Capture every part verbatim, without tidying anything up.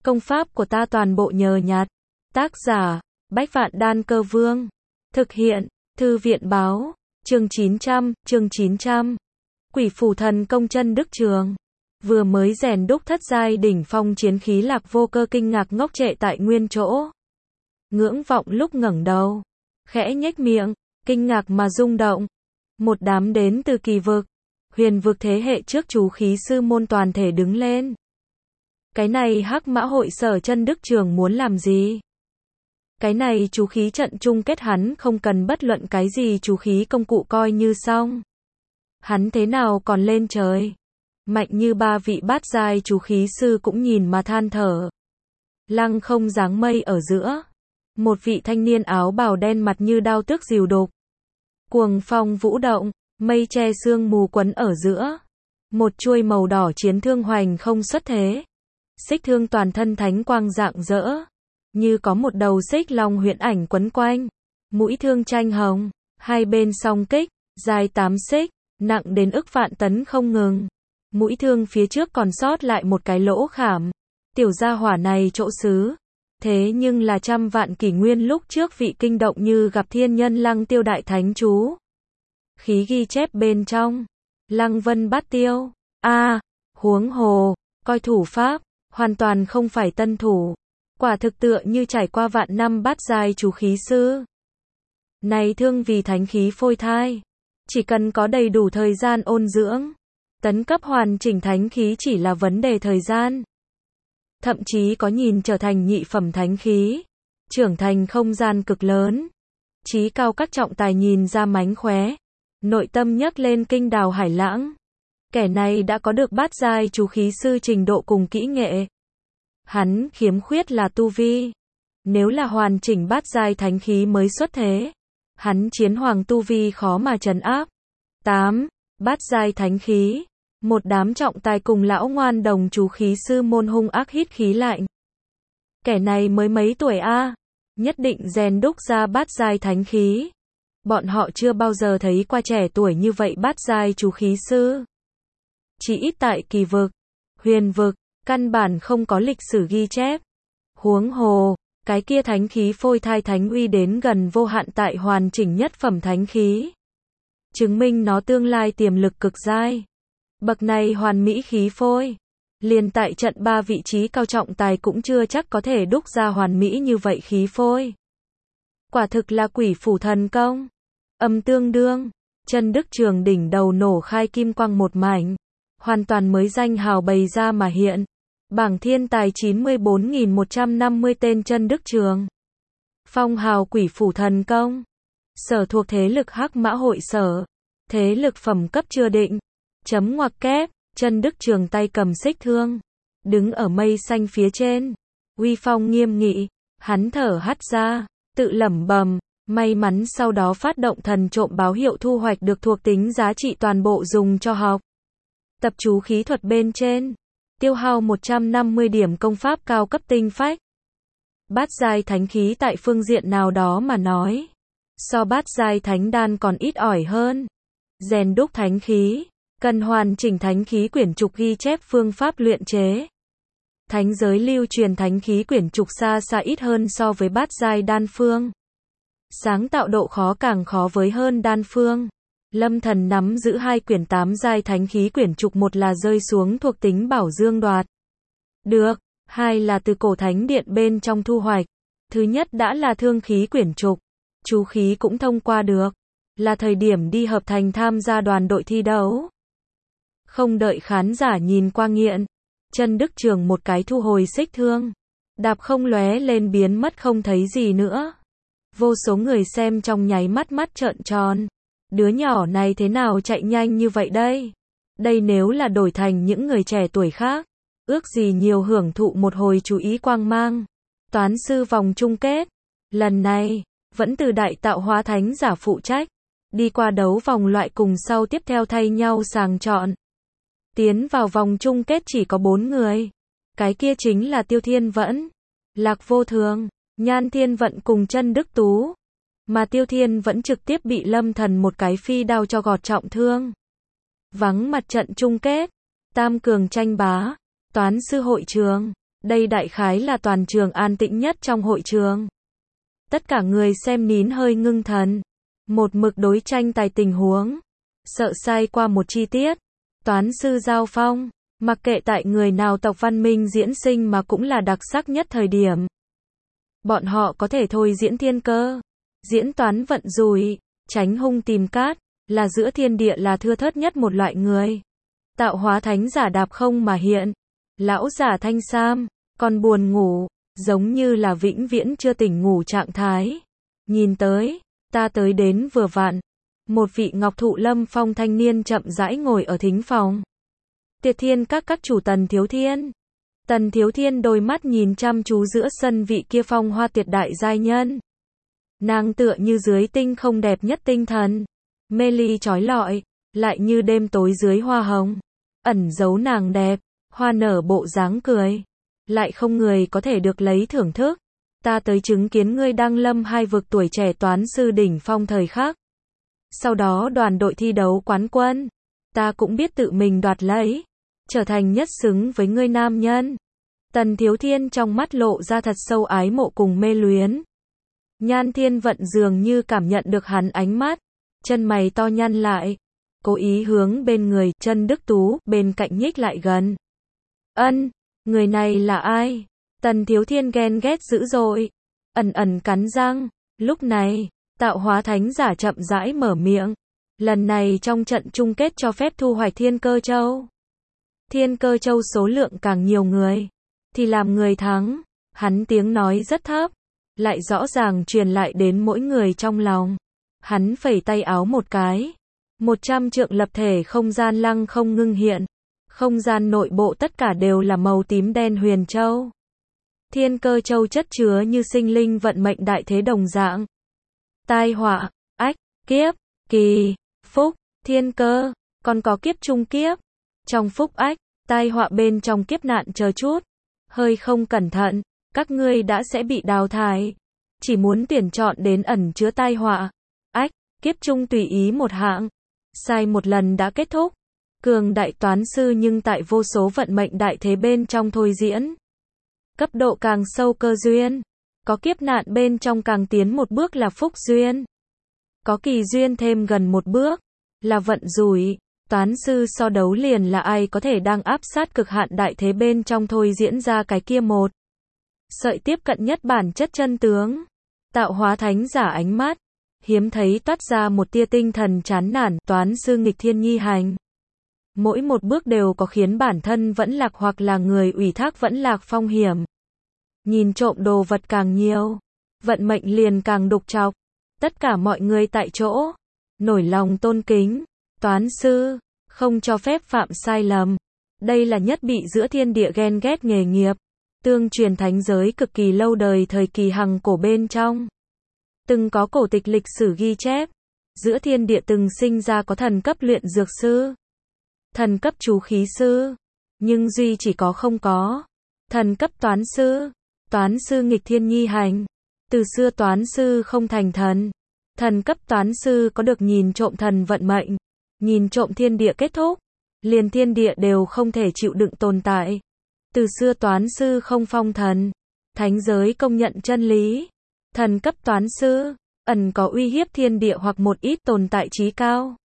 Công pháp của ta toàn bộ nhờ nhặt. Tác giả, Bách Vạn Đan Cơ Vương. Thực hiện, Thư viện báo. Chương chín trăm, chương chín trăm. Quỷ phủ thần công chân đức trường. Vừa mới rèn đúc thất giai đỉnh phong chiến khí Lạc Vô Cơ kinh ngạc ngốc trệ tại nguyên chỗ. Ngưỡng vọng lúc ngẩng đầu, khẽ nhếch miệng, kinh ngạc mà rung động. Một đám đến từ kỳ vực, huyền vực thế hệ trước chú khí sư môn toàn thể đứng lên. Cái này Hắc Mã hội sở chân đức trường muốn làm gì? Cái này chú khí trận chung kết hắn không cần bất luận cái gì chú khí công cụ coi như xong. Hắn thế nào còn lên trời? Mạnh như ba vị bát giai chú khí sư cũng nhìn mà than thở. Lăng không dáng mây ở giữa. Một vị thanh niên áo bào đen mặt như đao tước rìu đục. Cuồng phong vũ động, mây che sương mù quấn ở giữa. Một chuôi màu đỏ chiến thương hoành không xuất thế. Xích thương toàn thân thánh quang rạng rỡ. Như có một đầu xích long huyễn ảnh quấn quanh. Mũi thương tranh hồng, hai bên song kích, dài tám xích, nặng đến ức vạn tấn không ngừng. Mũi thương phía trước còn sót lại một cái lỗ khảm. Tiểu gia hỏa này chỗ xứ. Thế nhưng là trăm vạn kỷ nguyên lúc trước vị kinh động như gặp thiên nhân Lăng Tiêu đại thánh chú. Khí ghi chép bên trong. Lăng Vân Bát Tiêu. A, à, huống hồ, coi thủ pháp, hoàn toàn không phải tân thủ. Quả thực tựa như trải qua vạn năm bát giai chú khí sư. Này thương vì thánh khí phôi thai. Chỉ cần có đầy đủ thời gian ôn dưỡng. Tấn cấp hoàn chỉnh thánh khí chỉ là vấn đề thời gian. Thậm chí có nhìn trở thành nhị phẩm thánh khí. Trưởng thành không gian cực lớn. Chí cao các trọng tài nhìn ra mánh khóe. Nội tâm nhấc lên kinh đào hải lãng. Kẻ này đã có được bát giai chú khí sư trình độ cùng kỹ nghệ. Hắn khiếm khuyết là tu vi. Nếu là hoàn chỉnh bát giai thánh khí mới xuất thế. Hắn chiến hoàng tu vi khó mà trấn áp. tám. Bát giai thánh khí. Một đám trọng tài cùng lão ngoan đồng chú khí sư môn hung ác hít khí lạnh. Kẻ này mới mấy tuổi a, à? Nhất định rèn đúc ra bát giai thánh khí. Bọn họ chưa bao giờ thấy qua trẻ tuổi như vậy bát giai chú khí sư. Chỉ ít tại kỳ vực, huyền vực, căn bản không có lịch sử ghi chép. Huống hồ, cái kia thánh khí phôi thai thánh uy đến gần vô hạn tại hoàn chỉnh nhất phẩm thánh khí. Chứng minh nó tương lai tiềm lực cực giai. Bậc này hoàn mỹ khí phôi. Liền tại trận ba vị trí cao trọng tài cũng chưa chắc có thể đúc ra hoàn mỹ như vậy khí phôi. Quả thực là quỷ phủ thần công. Âm tương đương, chân đức trường đỉnh đầu nổ khai kim quang một mảnh. Hoàn toàn mới danh hào bày ra mà hiện. Bảng thiên tài chín mươi bốn nghìn một trăm năm mươi tên chân đức trường. Phong hào quỷ phủ thần công. Sở thuộc thế lực Hắc Mã hội sở. Thế lực phẩm cấp chưa định. Chấm ngoặc kép, chân đức trường tay cầm xích thương. Đứng ở mây xanh phía trên. Uy phong nghiêm nghị. Hắn thở hắt ra, tự lẩm bẩm. May mắn sau đó phát động thần trộm báo hiệu thu hoạch được thuộc tính giá trị toàn bộ dùng cho học. Tập chú khí thuật bên trên. Tiêu hao một trăm năm mươi điểm công pháp cao cấp tinh phách. Bát giai thánh khí tại phương diện nào đó mà nói. So bát giai thánh đan còn ít ỏi hơn. Rèn đúc thánh khí. Cần hoàn chỉnh thánh khí quyển trục ghi chép phương pháp luyện chế. Thánh giới lưu truyền thánh khí quyển trục xa xa ít hơn so với bát giai đan phương. Sáng tạo độ khó càng khó với hơn đan phương. Lâm Thần nắm giữ hai quyển tám giai thánh khí quyển trục, một là rơi xuống thuộc tính bảo dương đoạt được, hai là từ cổ thánh điện bên trong thu hoạch. Thứ nhất đã là thương khí quyển trục, chú khí cũng thông qua được, là thời điểm đi hợp thành tham gia đoàn đội thi đấu. Không đợi khán giả nhìn qua nghiện, chân đức trường một cái thu hồi xích thương, đạp không lóe lên biến mất không thấy gì nữa. Vô số người xem trong nháy mắt mắt trợn tròn. Đứa nhỏ này thế nào chạy nhanh như vậy đây? Đây nếu là đổi thành những người trẻ tuổi khác, ước gì nhiều hưởng thụ một hồi chú ý quang mang. Toán sư vòng chung kết, lần này, vẫn từ đại tạo hóa thánh giả phụ trách, đi qua đấu vòng loại cùng sau tiếp theo thay nhau sàng chọn. Tiến vào vòng chung kết chỉ có bốn người. Cái kia chính là Tiêu Thiên Vẫn, Lạc Vô Thường, Nhan Thiên Vận cùng chân Đức Tú. Mà Tiêu Thiên vẫn trực tiếp bị Lâm Thần một cái phi đao cho gọt trọng thương. Vắng mặt trận chung kết, tam cường tranh bá, toán sư hội trường, Đây đại khái là toàn trường an tĩnh nhất trong hội trường. Tất cả người xem nín hơi ngưng thần. Một mực đối tranh tài tình huống. Sợ sai qua một chi tiết. Toán sư giao phong. Mặc kệ tại người nào tộc văn minh diễn sinh mà cũng là đặc sắc nhất thời điểm. Bọn họ có thể thôi diễn thiên cơ. Diễn toán vận rủi. Tránh hung tìm cát. Là giữa thiên địa là thưa thớt nhất một loại người. Tạo hóa thánh giả đạp không mà hiện. Lão giả thanh sam. Còn buồn ngủ. Giống như là vĩnh viễn chưa tỉnh ngủ trạng thái. Nhìn tới. Ta tới đến vừa vặn. Một vị ngọc thụ lâm phong thanh niên chậm rãi ngồi ở thính phòng. Tiệt thiên các các chủ Tần Thiếu Thiên. Tần Thiếu Thiên đôi mắt nhìn chăm chú giữa sân vị kia phong hoa tuyệt đại giai nhân. Nàng tựa như dưới tinh không đẹp nhất tinh thần. Mê ly chói lọi. Lại như đêm tối dưới hoa hồng. Ẩn giấu nàng đẹp. Hoa nở bộ dáng cười. Lại không người có thể được lấy thưởng thức. Ta tới chứng kiến ngươi đăng lâm hai vực tuổi trẻ toán sư đỉnh phong thời khắc. Sau đó đoàn đội thi đấu quán quân. Ta cũng biết tự mình đoạt lấy. Trở thành nhất xứng với ngươi nam nhân. Tần Thiếu Thiên trong mắt lộ ra thật sâu ái mộ cùng mê luyến. Nhan Thiên Vận dường như cảm nhận được hắn ánh mắt. Chân mày to nhăn lại. Cố ý hướng bên người Chân Đức Tú bên cạnh nhích lại gần. Ân, người này là ai? Tần Thiếu Thiên ghen ghét dữ dội. Ẩn ẩn cắn răng. Lúc này, tạo hóa thánh giả chậm rãi mở miệng. Lần này trong trận chung kết cho phép thu hoạch Thiên Cơ Châu. Thiên Cơ Châu số lượng càng nhiều người. Thì làm người thắng. Hắn tiếng nói rất thấp. Lại rõ ràng truyền lại đến mỗi người trong lòng. Hắn phẩy tay áo một cái. Một trăm trượng lập thể không gian lăng không ngưng hiện. Không gian nội bộ tất cả đều là màu tím đen huyền châu. Thiên Cơ Châu chất chứa như sinh linh vận mệnh đại thế đồng dạng. Tai họa, ách, kiếp, kỳ, phúc, thiên cơ, còn có kiếp trung kiếp. Trong phúc ách, tai họa bên trong kiếp nạn chờ chút. Hơi không cẩn thận, các ngươi đã sẽ bị đào thải. Chỉ muốn tuyển chọn đến ẩn chứa tai họa, ách, kiếp trung tùy ý một hạng. Sai một lần đã kết thúc. Cường đại toán sư nhưng tại vô số vận mệnh đại thế bên trong thôi diễn. Cấp độ càng sâu cơ duyên. Có kiếp nạn bên trong càng tiến một bước là phúc duyên. Có kỳ duyên thêm gần một bước. Là vận rủi. Toán sư so đấu liền là ai có thể đang áp sát cực hạn đại thế bên trong thôi diễn ra cái kia một. Sợi tiếp cận nhất bản chất chân tướng. Tạo hóa thánh giả ánh mắt. Hiếm thấy toát ra một tia tinh thần chán nản. Toán sư nghịch thiên nhi hành. Mỗi một bước đều có khiến bản thân vẫn lạc hoặc là người ủy thác vẫn lạc phong hiểm. Nhìn trộm đồ vật càng nhiều. Vận mệnh liền càng đục chọc. Tất cả mọi người tại chỗ. Nổi lòng tôn kính. Toán sư. Không cho phép phạm sai lầm. Đây là nhất bị giữa thiên địa ghen ghét nghề nghiệp. Tương truyền thánh giới cực kỳ lâu đời thời kỳ hằng cổ bên trong. Từng có cổ tịch lịch sử ghi chép. Giữa thiên địa từng sinh ra có thần cấp luyện dược sư. Thần cấp chú khí sư. Nhưng duy chỉ có không có. Thần cấp toán sư. Toán sư nghịch thiên nhi hành. Từ xưa toán sư không thành thần. Thần cấp toán sư có được nhìn trộm thần vận mệnh. Nhìn trộm thiên địa kết thúc. Liền thiên địa đều không thể chịu đựng tồn tại. Từ xưa toán sư không phong thần. Thánh giới công nhận chân lý. Thần cấp toán sư. Ẩn có uy hiếp thiên địa hoặc một ít tồn tại trí cao.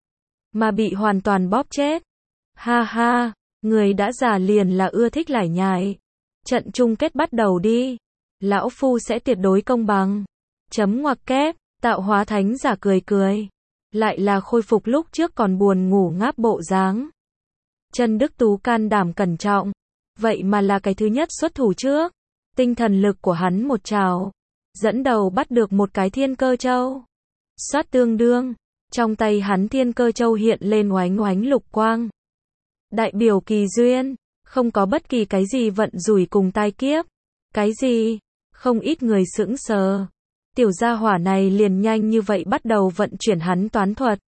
Mà bị hoàn toàn bóp chết. Ha ha, người đã già liền là ưa thích lải nhải. Trận chung kết bắt đầu đi. Lão Phu sẽ tuyệt đối công bằng. Chấm ngoặc kép, tạo hóa thánh giả cười cười. Lại là khôi phục lúc trước còn buồn ngủ ngáp bộ dáng. Chân Đức Tú can đảm cẩn trọng. Vậy mà là cái thứ nhất xuất thủ trước. Tinh thần lực của hắn một trào. Dẫn đầu bắt được một cái Thiên Cơ Châu. Xoát tương đương. Trong tay hắn Thiên Cơ Châu hiện lên oánh oánh lục quang. Đại biểu kỳ duyên. Không có bất kỳ cái gì vận rủi cùng tai kiếp. Cái gì? Không ít người sững sờ. Tiểu gia hỏa này liền nhanh như vậy bắt đầu vận chuyển hắn toán thuật.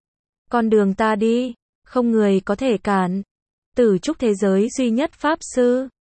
Con đường ta đi. Không người có thể cản. Tử trúc thế giới duy nhất pháp sư.